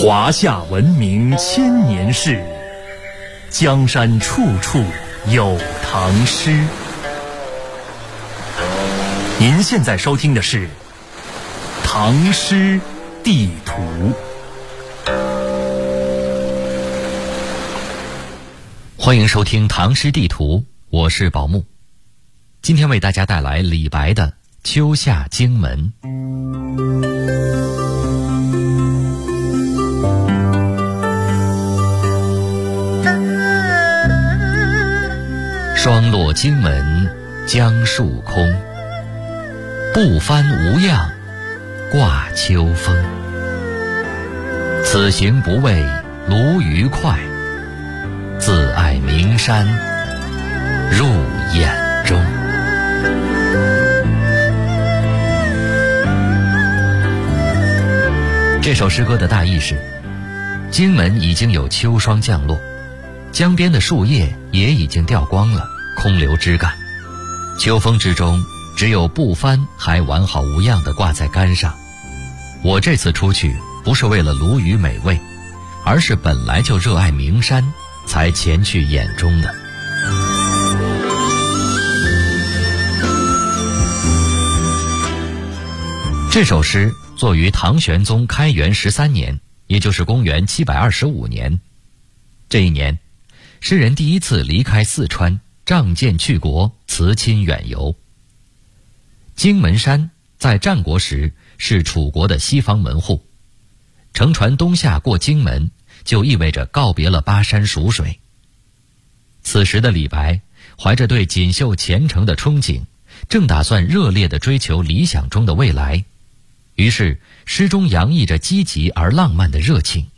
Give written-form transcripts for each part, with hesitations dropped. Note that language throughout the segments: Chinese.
华夏文明千年事，江山处处有唐诗。您现在收听的是《唐诗地图》。 欢迎收听《唐诗地图》，我是宝木。今天为大家带来李白的《秋下荆门》。霜落荆门江树空，不翻无恙挂秋风。此行不为鲈鱼快，自爱名山入眼中。这首诗歌的大意是：荆门已经有秋霜降落，江边的树叶也已经掉光了，空留枝干。秋风之中，只有不翻还完好无恙地挂在杆上。我这次出去不是为了鲈鱼美味，而是本来就热爱名山，才前去眼中的。这首诗作于唐玄宗开元13年，也就是公元725年。这一年，诗人第一次离开四川，仗剑去国，辞亲远游。荆门山在战国时是楚国的西方门户，乘船东下过荆门，就意味着告别了巴山蜀水。此时的李白怀着对锦绣前程的憧憬，正打算热烈地追求理想中的未来，于是诗中洋溢着积极而浪漫的热情。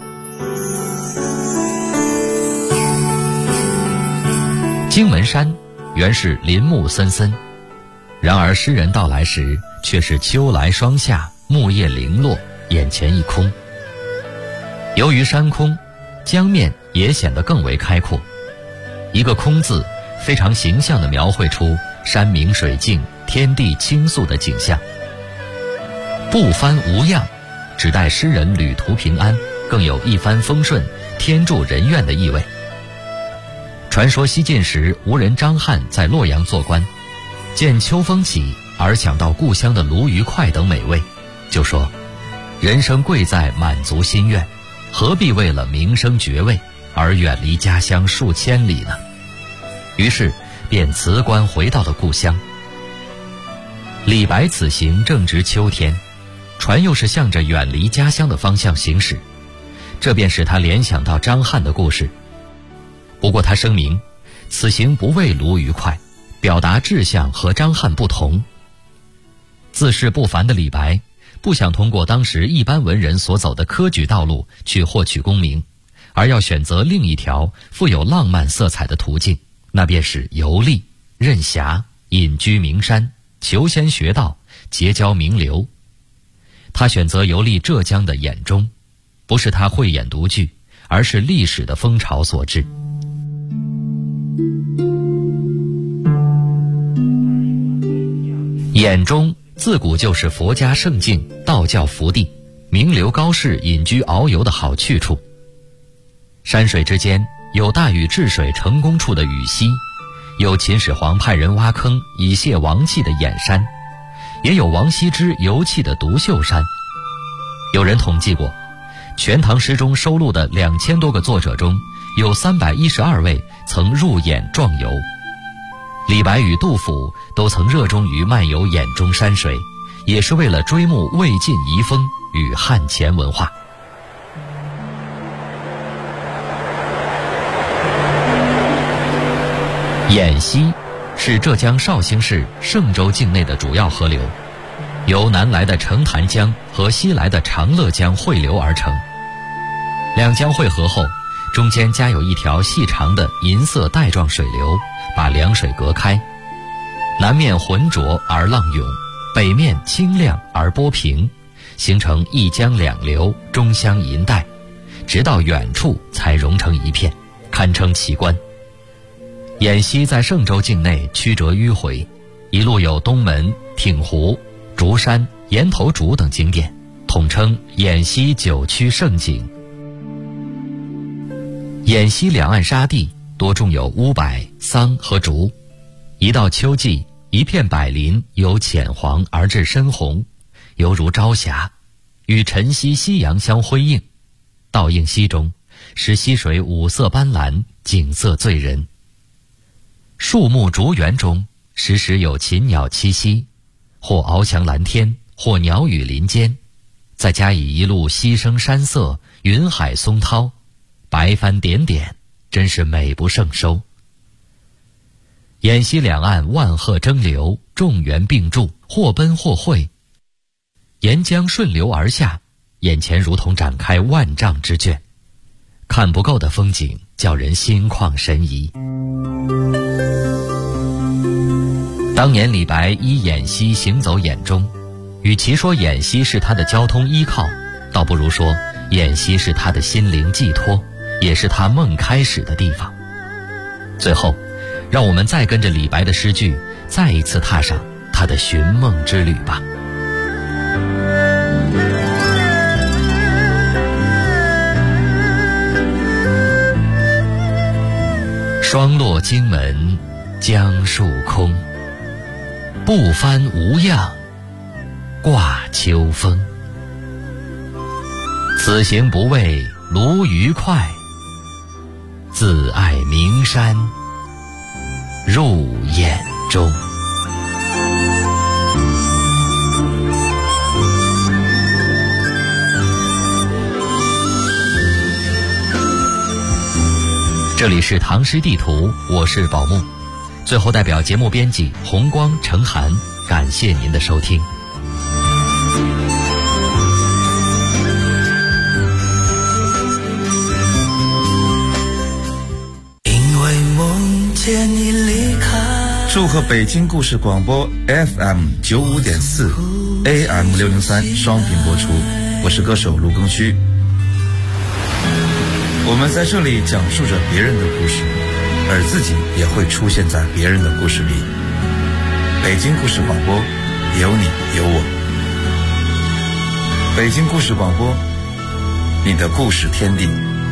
荆门山原是林木森森，然而诗人到来时却是秋来霜下，木叶零落，眼前一空。由于山空，江面也显得更为开阔。一个空字非常形象地描绘出山明水净，天地倾诉的景象。不翻无恙指代诗人旅途平安，更有一帆风顺，天助人愿的意味。传说西晋时吴人张翰在洛阳做官，见秋风起而想到故乡的鲈鱼块等美味，就说人生贵在满足心愿，何必为了名声爵位而远离家乡数千里呢？于是便辞官回到了故乡。李白此行正值秋天，船又是向着远离家乡的方向行驶，这便使他联想到张翰的故事。不过他声明，此行不为鲈鱼快，表达志向和张翰不同。自视不凡的李白，不想通过当时一般文人所走的科举道路去获取功名，而要选择另一条富有浪漫色彩的途径，那便是游历、任侠、隐居名山、求仙学道、结交名流。他选择游历浙江的兖中，不是他慧眼独具，而是历史的风潮所致。兖中自古就是佛家圣境、道教福地，名流高士隐居遨游的好去处。山水之间有大禹治水成功处的禹溪，有秦始皇派人挖坑以泄王气的兖山，也有王羲之游憩的独秀山。有人统计过，全唐诗中收录的2000多个作者中，有312位曾入兖壮游。李白与杜甫都曾热衷于漫游兖中山水，也是为了追慕魏晋遗风与汉前文化。兖溪是浙江绍兴市嵊州境内的主要河流，由南来的澄潭江和西来的长乐江汇流而成。两江汇合后，中间夹有一条细长的银色带状水流，把两水隔开。南面浑浊而浪涌，北面清亮而波平，形成一江两流，中相银带，直到远处才融成一片，堪称奇观。兖溪在嵊州境内曲折迂回，一路有东门、挺湖、竹山、岩头渚等景点， 统称偃西9区胜景。偃西两岸沙地多种有乌柏、桑和竹，一到秋季，一片柏林由浅黄而至深红，犹如朝霞，与晨曦夕阳相辉映，倒映溪中，使溪水五色斑斓，景色醉人。树木竹园中时时有禽鸟栖息，或翱翔蓝天，或鸟语林间，再加以一路溪声山色，云海松涛，白帆点点，真是美不胜收。偃西两岸万壑争流，众源并注，或奔或汇，沿江顺流而下，眼前如同展开万丈之卷，看不够的风景叫人心旷神怡。当年李白依偃西行走偃中，与其说偃西是他的交通依靠，倒不如说偃西是他的心灵寄托，也是他梦开始的地方。最后，让我们再跟着李白的诗句，再一次踏上他的寻梦之旅吧。霜落荆门江树空，不翻无恙挂秋风。此行不为鲈鱼快，自爱名山入眼中。这里是唐诗地图，我是宝木。最后代表节目编辑红光、程涵，感谢您的收听。 因为梦见你离开。 祝贺北京故事广播 FM95.4 AM603 双频播出，我是歌手卢庚戌。我们在这里讲述着别人的故事，而自己也会出现在别人的故事里。北京故事广播，有你有我。北京故事广播，你的故事天地。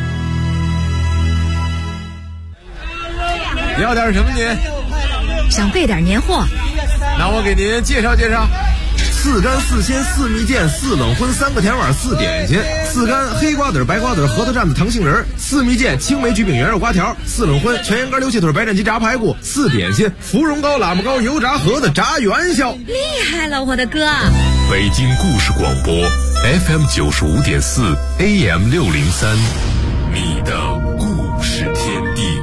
要点什么您？ 想备点年货。 那我给您介绍介绍。4干4鲜4蜜饯4冷荤3个甜碗4点心，4干黑瓜子白瓜子核桃蘸子糖杏仁，4蜜饯青梅焗饼圆肉瓜条，4冷荤全羊肝溜气腿白斩鸡炸排骨，4点心芙蓉糕喇嘛糕油炸盒子炸元宵。 厉害了，我的哥！ 北京故事广播 FM95.4 AM603， 你的故事天地。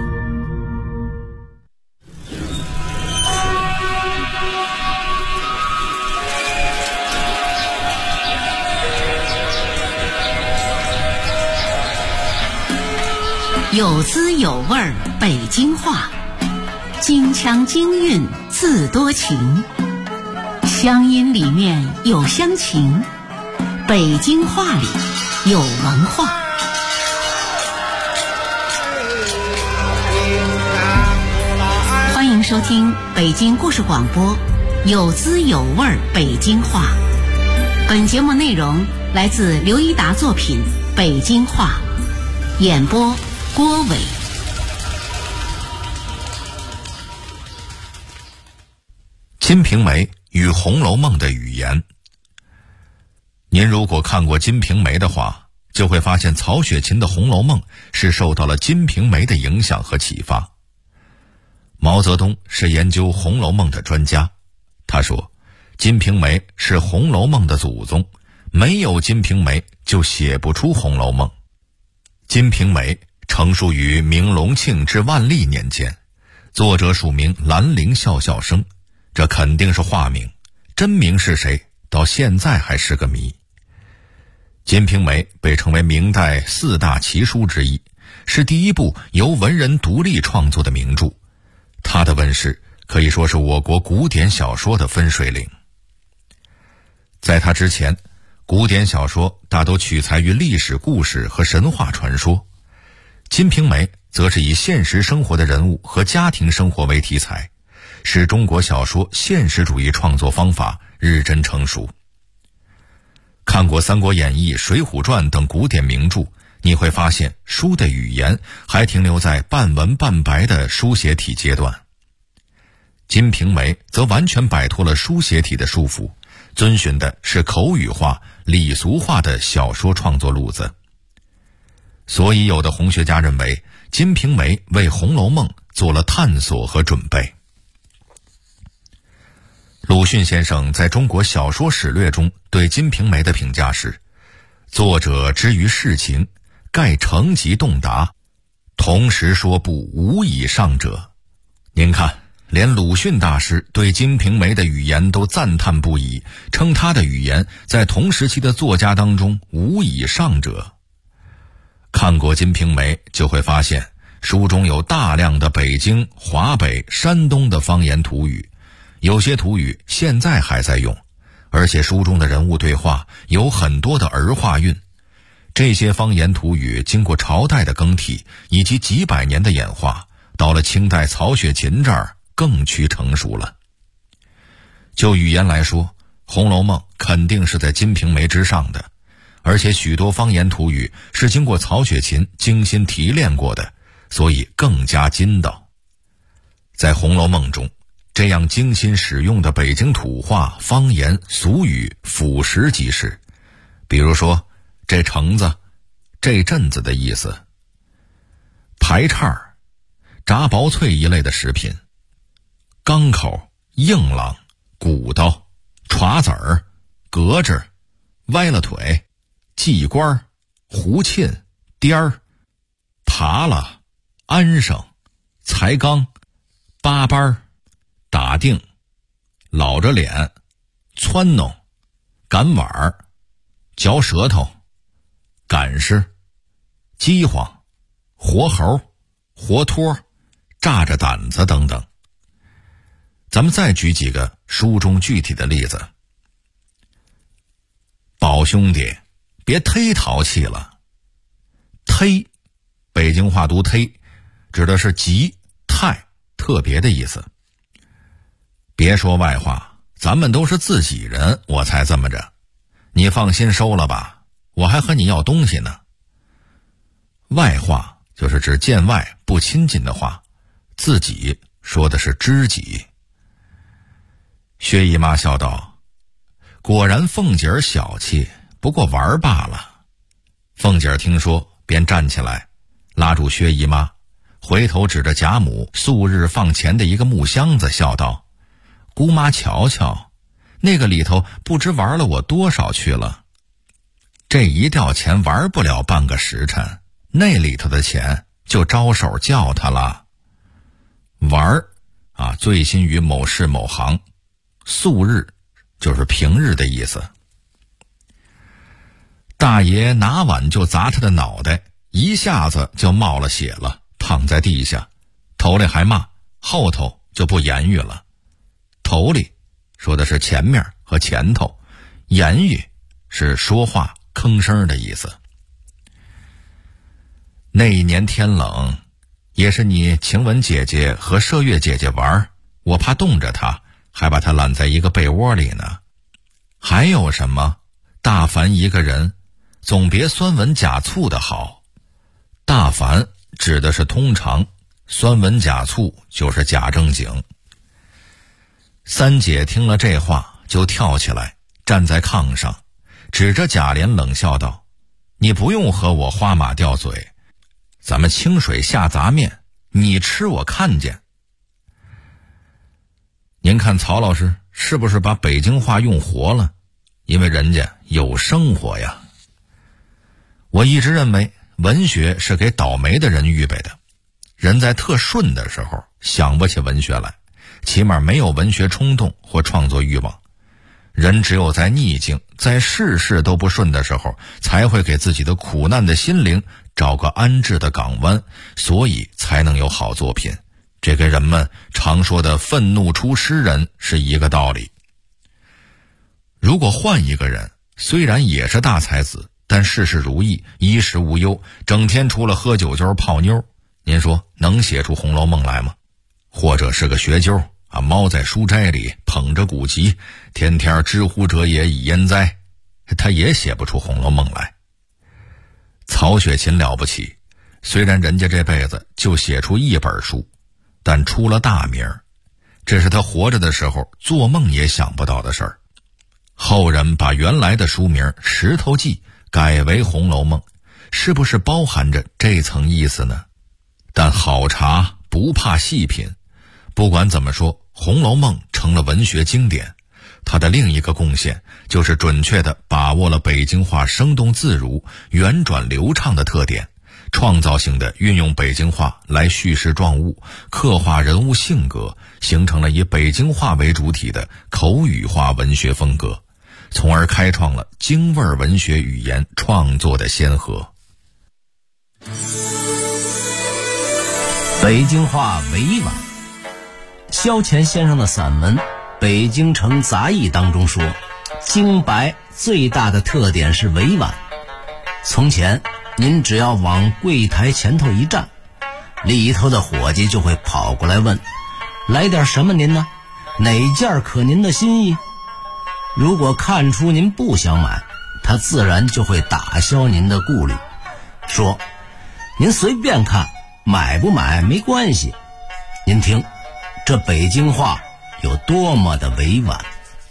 有滋有味儿北京话，京腔京韵字多情，乡音里面有乡情，北京话里有文化。欢迎收听北京故事广播有滋有味儿北京话。本节目内容来自刘一达作品《北京话》，演播郭伟。 《金瓶梅》与《红楼梦》的语言。您如果看过《金瓶梅》的话，就会发现曹雪芹的《红楼梦》是受到了《金瓶梅》的影响和启发。毛泽东是研究《红楼梦》的专家，他说，《金瓶梅》是《红楼梦》的祖宗，没有《金瓶梅》就写不出《红楼梦》。《金瓶梅》成书于明隆庆至万历年间，作者署名兰陵笑笑生，这肯定是化名，真名是谁，到现在还是个谜。《金瓶梅》被称为明代4大奇书之一，是第一部由文人独立创作的名著，它的问世可以说是我国古典小说的分水岭。在它之前，古典小说大都取材于历史故事和神话传说，《金瓶梅》则是以现实生活的人物和家庭生活为题材，使中国小说现实主义创作方法日臻成熟。 看过《三国演义》《水浒传》等古典名著，你会发现书的语言还停留在半文半白的书写体阶段。金瓶梅则完全摆脱了书写体的束缚，遵循的是口语化、礼俗化的小说创作路子。所以有的红学家认为，金瓶梅为《红楼梦》做了探索和准备。鲁迅先生在中国小说史略中对金瓶梅的评价是：作者之于世情，盖成极洞达，同时说不无以上者。您看，连鲁迅大师对金瓶梅的语言都赞叹不已，称他的语言在同时期的作家当中无以上者。看过金瓶梅就会发现，书中有大量的北京、华北、山东的方言土语，有些土语现在还在用，而且书中的人物对话有很多的儿化韵。这些方言土语经过朝代的更替以及几百年的演化，到了清代曹雪芹这儿更趋成熟了。就语言来说，《红楼梦》肯定是在金瓶梅之上的，而且许多方言土语是经过曹雪芹精心提炼过的，所以更加筋道。在《红楼梦》中，这样精心使用的北京土话、方言、俗语俯拾即是。比如说，这橙子、这阵子的意思；排叉、炸薄脆一类的食品；钢口、硬朗、鼓捣、歘子儿、格子、歪了腿、系官、胡沁、颠儿、爬了、安生、才刚、八班、打定、老着脸、撺弄、赶碗儿、嚼舌头、赶尸、饥荒、活猴、活脱、炸着胆子等等。咱们再举几个书中具体的例子。宝兄弟，别忒淘气了。忒，北京话读忒，指的是极、太、特别的意思。别说外话，咱们都是自己人，我才这么着。你放心收了吧，我还和你要东西呢。外话就是指见外不亲近的话，自己说的是知己。薛姨妈笑道：果然凤姐儿小气，不过玩罢了。凤姐儿听说，便站起来拉住薛姨妈，回头指着贾母素日放钱的一个木箱子，笑道：姑妈瞧瞧，那个里头不知玩了我多少去了。这一吊钱玩不了半个时辰，那里头的钱就招手叫他了。玩啊，醉心于某事某行，素日就是平日的意思。大爷拿碗就砸他的脑袋，一下子就冒了血了，躺在地下，头里还骂，后头就不言语了。头里说的是前面和前头，言语是说话吭声的意思。那一年天冷，也是你晴雯姐姐和麝月姐姐玩，我怕冻着她，还把她揽在一个被窝里呢。还有什么？大凡一个人，总别酸文假醋的好。大凡指的是通常，酸文假醋就是假正经。三姐听了这话，就跳起来，站在炕上，指着贾琏冷笑道：你不用和我花马吊嘴，咱们清水下杂面，你吃我看见。您看曹老师是不是把北京话用活了？因为人家有生活呀。我一直认为文学是给倒霉的人预备的，人在特顺的时候想不起文学来，起码没有文学冲动或创作欲望。人只有在逆境，在事事都不顺的时候，才会给自己的苦难的心灵找个安置的港湾，所以才能有好作品。这跟人们常说的愤怒出诗人是一个道理。如果换一个人，虽然也是大才子，但事事如意，衣食无忧，整天除了喝酒就是泡妞，您说能写出《红楼梦》来吗？或者是个学究猫在书斋里捧着古籍，天天知乎者也以焉哉， 他也写不出《红楼梦》来。曹雪芹了不起，虽然人家这辈子就写出一本书，但出了大名，这是他活着的时候做梦也想不到的事儿。后人把原来的书名《石头记》改为《红楼梦》，是不是包含着这层意思呢？但好茶不怕细品，不管怎么说，《红楼梦》成了文学经典。它的另一个贡献就是准确地把握了北京话生动自如、圆转流畅的特点，创造性地运用北京话来叙事状物，刻画人物性格，形成了以北京话为主体的口语化文学风格，从而开创了京味文学语言创作的先河。 北京话委婉。萧乾先生的散文《北京城杂役》当中说，京白最大的特点是委婉。从前您只要往柜台前头一站，里头的伙计就会跑过来问，来点什么您呢？哪件可您的心意？如果看出您不想买，他自然就会打消您的顾虑，说您随便看，买不买没关系。您听，这北京话有多么的委婉。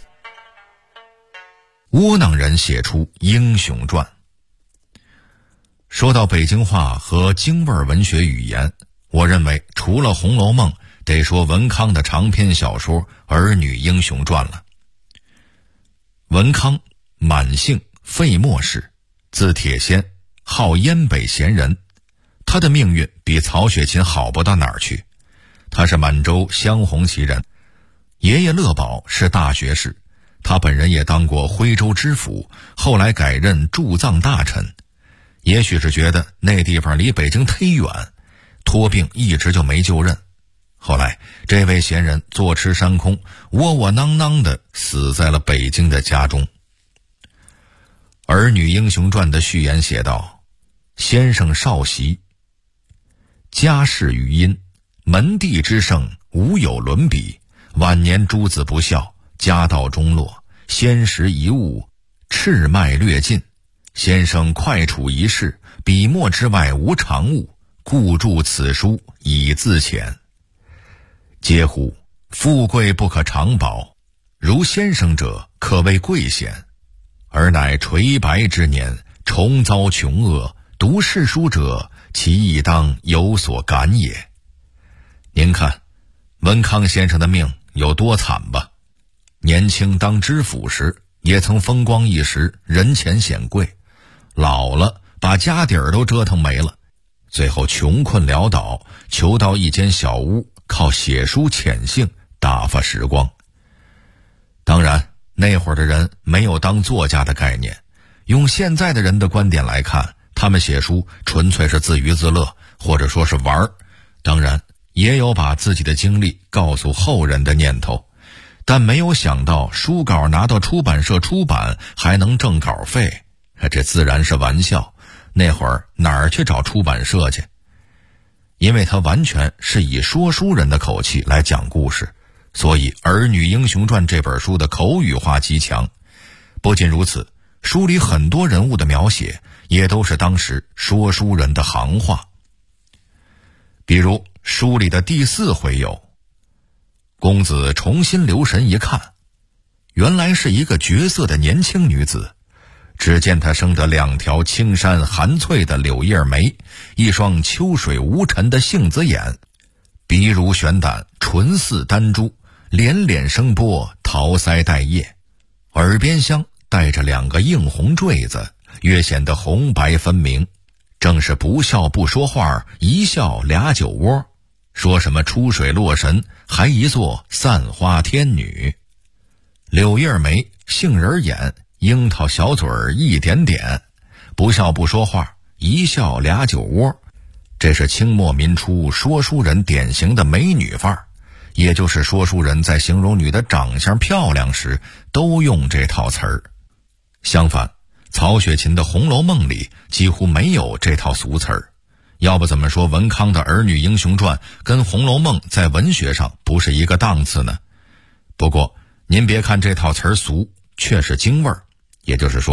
窝囊人写出英雄传。说到北京话和京味文学语言，我认为除了《红楼梦》，得说文康的长篇小说《儿女英雄传》了。文康，满姓费莫氏，字铁仙，号燕北闲人。他的命运比曹雪芹好不到哪儿去。他是满洲镶红旗人，爷爷乐宝是大学士，他本人也当过徽州知府，后来改任驻藏大臣。也许是觉得那地方离北京忒远，托病一直就没就任。后来这位闲人坐吃山空，窝窝囊囊地死在了北京的家中。《儿女英雄传》的序言写道，先生少习，家世余殷，门第之盛无有伦比，晚年诸子不孝，家道中落，先时遗物，赤迈略尽。先生快处一事，笔墨之外无常物，故著此书以自遣。嗟乎，富贵不可长保，如先生者可谓贵显，而乃垂白之年，重遭穷厄，读世书者，其亦当有所感也。您看文康先生的命有多惨吧。年轻当知府时也曾风光一时，人前显贵，老了把家底儿都折腾没了，最后穷困潦倒，求到一间小屋，靠写书潜性打发时光。当然那会儿的人没有当作家的概念，用现在的人的观点来看，他们写书纯粹是自娱自乐，或者说是玩儿，当然也有把自己的经历告诉后人的念头，但没有想到书稿拿到出版社出版还能挣稿费，这自然是玩笑。那会儿哪儿去找出版社去？因为他完全是以说书人的口气来讲故事，所以《儿女英雄传》这本书的口语化极强。不仅如此，书里很多人物的描写也都是当时说书人的行话。比如书里的第4回有，公子重新留神一看，原来是一个绝色的年轻女子。只见她生得2条青山含翠的柳叶眉，一双秋水无尘的杏子眼，鼻如悬胆，唇似丹珠，连连生波，桃腮带叶，耳边香带着2个映红坠子，越显得红白分明。正是不笑不说话，一笑俩酒窝，说什么出水洛神，还一座散花天女。柳叶眉，杏仁眼，樱桃小嘴儿一点点，不笑不说话，一笑俩酒窝，这是清末民初说书人典型的美女范儿，也就是说书人在形容女的长相漂亮时都用这套词儿。相反，曹雪芹的《红楼梦》里几乎没有这套俗词儿，要不怎么说文康的《儿女英雄传》跟《红楼梦》在文学上不是一个档次呢？不过您别看这套词儿俗，却是京味儿，也就是说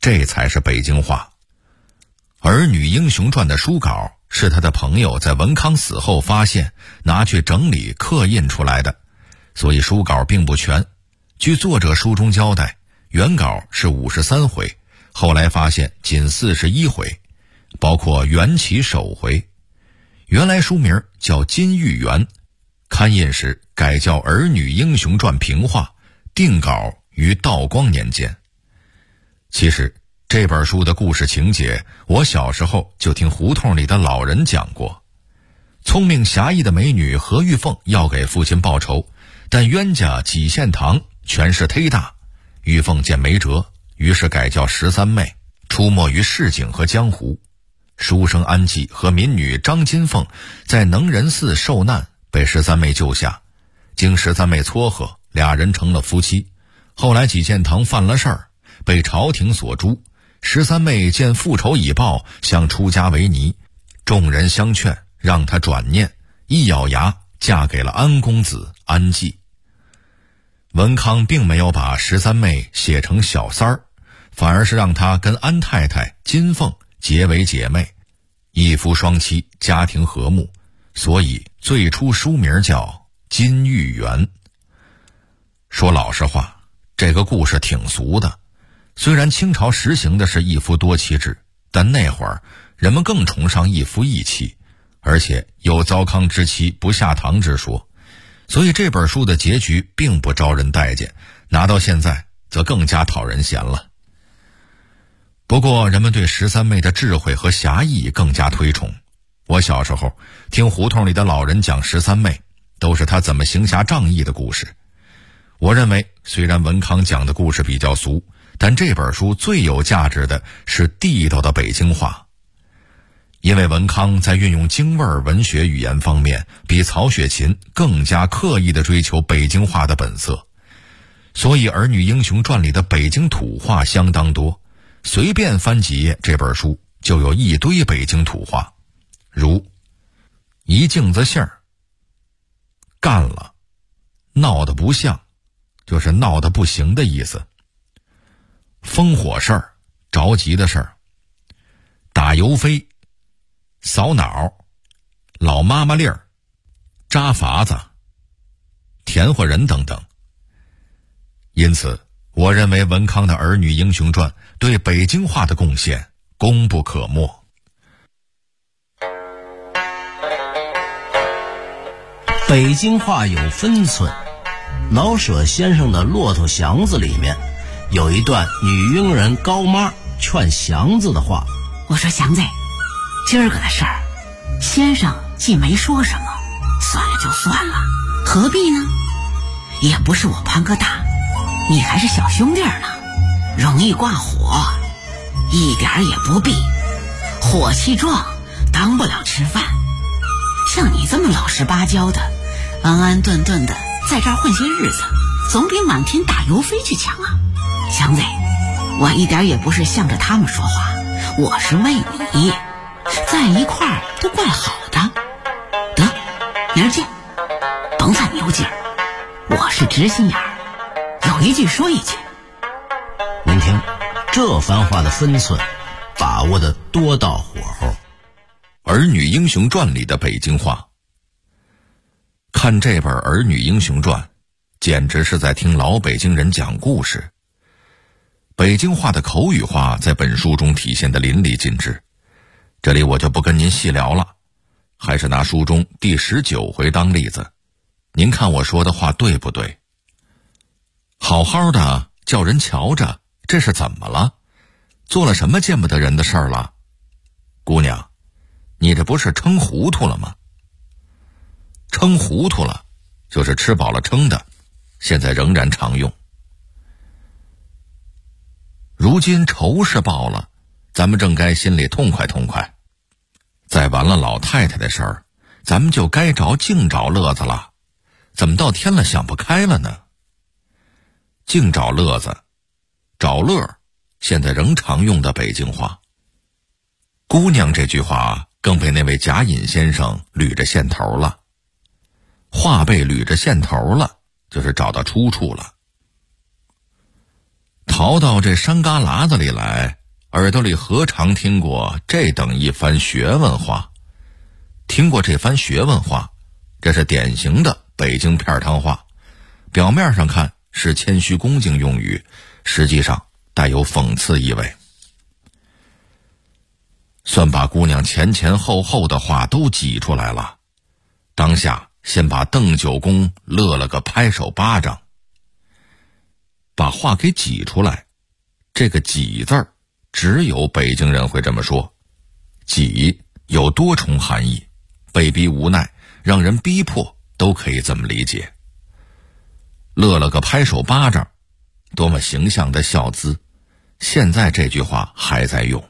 这才是北京话。《儿女英雄传》的书稿是他的朋友在文康死后发现，拿去整理刻印出来的，所以书稿并不全。据作者书中交代，原稿是53回，后来发现仅41回，包括缘起首回。原来书名叫《金玉缘》，刊印时改叫《儿女英雄传平话》，定稿于道光年间。其实这本书的故事情节，我小时候就听胡同里的老人讲过。聪明侠义的美女何玉凤要给父亲报仇，但冤家几献堂权势忒大，玉凤见没辙，于是改叫13妹，出没于市井和江湖。书生安济和民女张金凤在能仁寺受难，被13妹救下，经13妹撮合，俩人成了夫妻。后来几献堂犯了事儿，被朝廷所诛。13妹见复仇已报，想出家为尼，众人相劝，让她转念，一咬牙嫁给了安公子安济。文康并没有把13妹写成小三儿，反而是让她跟安太太金凤结为姐妹，一夫双妻，家庭和睦，所以最初书名叫《金玉缘》。说老实话，这个故事挺俗的。虽然清朝实行的是一夫多妻制，但那会儿人们更崇尚一夫一妻，而且有糟糠之妻不下堂之说，所以这本书的结局并不招人待见，拿到现在则更加讨人嫌了。不过人们对13妹的智慧和侠义更加推崇。我小时候听胡同里的老人讲13妹，都是她怎么行侠仗义的故事。我认为虽然文康讲的故事比较俗，但这本书最有价值的是地道的北京话。因为文康在运用京味文学语言方面比曹雪芹更加刻意地追求北京话的本色，所以《儿女英雄传》里的北京土话相当多，随便翻几页这本书就有一堆北京土话，如一镜子杏儿，干了，闹得不像，就是闹得不行的意思。烽火事儿，着急的事儿。打油飞，扫脑，老妈妈粒儿，扎法子，甜活人等等。因此我认为文康的《儿女英雄传》对北京话的贡献功不可没。 北京话有分寸，老舍先生的《骆驼祥子》里面有一段女佣人高妈劝祥子的话。 我说祥子，今儿个的事儿，先生既没说什么，算了就算了，何必呢？也不是我潘哥大，你还是小兄弟呢，容易挂火，一点也不必。火气壮，当不了吃饭。像你这么老实巴交的，安安顿顿的在这儿混些日子，总比满天打油飞去强啊。祥子，我一点也不是向着他们说话，我是为你，在一块儿都怪好的。得，明儿见，甭犯牛劲儿，我是直心眼儿，有一句说一句。 您听，这番话的分寸把握的多到火候。 《儿女英雄传》里的北京话，看这本《儿女英雄传》，简直是在听老北京人讲故事。北京话的口语化在本书中体现得淋漓尽致，这里我就不跟您细聊了，还是拿书中第19回当例子，您看我说的话对不对？好好的叫人瞧着，这是怎么了？做了什么见不得人的事儿了？姑娘，你这不是撑糊涂了吗？撑糊涂了就是吃饱了撑的，现在仍然常用。如今仇是报了，咱们正该心里痛快痛快。再完了老太太的事儿，咱们就该净找乐子了，怎么到天了想不开了呢？净找乐子，找乐，现在仍常用的北京话。姑娘这句话更被那位贾隐先生捋着线头了。话被捋着线头了，就是找到出处了。 逃到这山旮旯子里来，耳朵里何尝听过这等一番学问话？听过这番学问话，这是典型的北京片汤话，表面上看是谦虚恭敬用语，实际上带有讽刺意味。算把姑娘前前后后的话都挤出来了，当下先把邓九公乐了个拍手巴掌。把话给挤出来，这个挤字儿只有北京人会这么说。挤有多重含义，被逼无奈，让人逼迫，都可以这么理解。乐了个拍手巴掌，多么形象的笑姿，现在这句话还在用。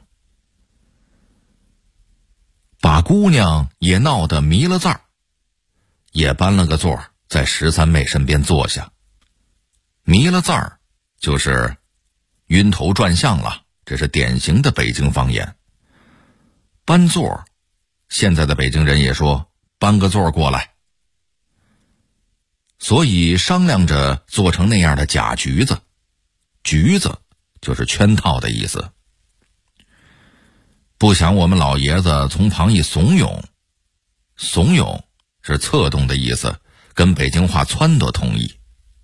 把姑娘也闹得迷了字儿，也搬了个座在13妹身边坐下。迷了字儿就是晕头转向了，这是典型的北京方言。搬座，现在的北京人也说搬个座过来。所以商量着做成那样的假局子，局子就是圈套的意思。不想我们老爷子从旁一怂恿，怂恿是策动的意思，跟北京话撺掇同义。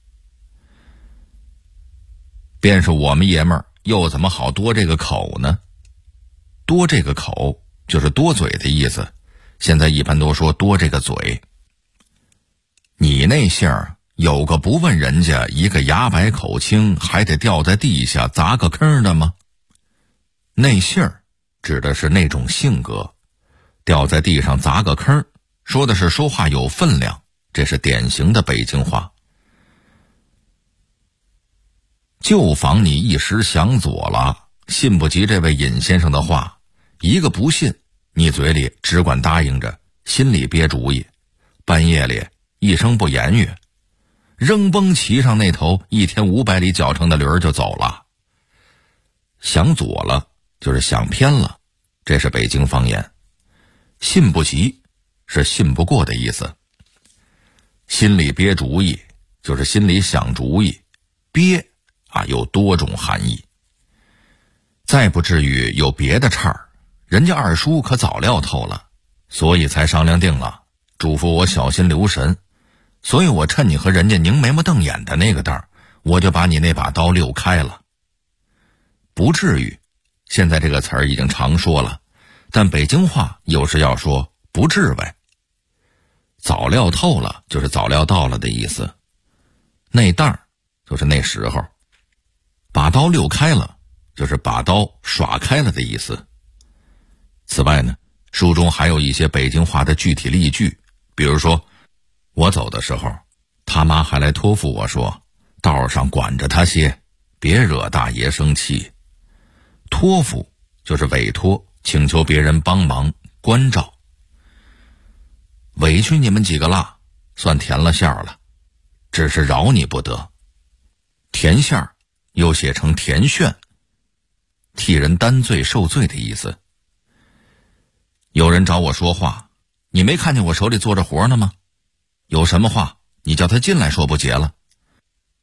便是我们爷们儿又怎么好多这个口呢？多这个口就是多嘴的意思，现在一般都说多这个嘴。你那姓儿有个不问人家一个牙白口清还得掉在地下砸个坑的吗？那姓儿指的是那种性格，掉在地上砸个坑，说的是说话有分量，这是典型的北京话。就防你一时想左了，信不及这位尹先生的话，一个不信，你嘴里只管答应着，心里憋主意，半夜里一声不言语，扔崩骑上那头1天500里脚程的驴儿就走了。想左了就是想偏了，这是北京方言。信不及是信不过的意思。心里憋主意就是心里想主意，憋有多种含义。再不至于有别的岔儿，人家二叔可早料透了，所以才商量定了，嘱咐我小心留神。所以我趁你和人家拧眉毛瞪眼的那个当，我就把你那把刀溜开了。不至于，现在这个词儿已经常说了，但北京话有时要说不至为。早料透了就是早料到了的意思，那当就是那时候。把刀溜开了就是把刀耍开了的意思。此外呢，书中还有一些北京话的具体例句，比如说我走的时候，他妈还来托付我说，道上管着他些，别惹大爷生气。托付就是委托，请求别人帮忙关照。委屈你们几个了，算填了馅儿了，只是饶你不得。填馅儿又写成填炫，替人担罪受罪的意思。有人找我说话，你没看见我手里做着活呢吗？有什么话你叫他进来说不结了。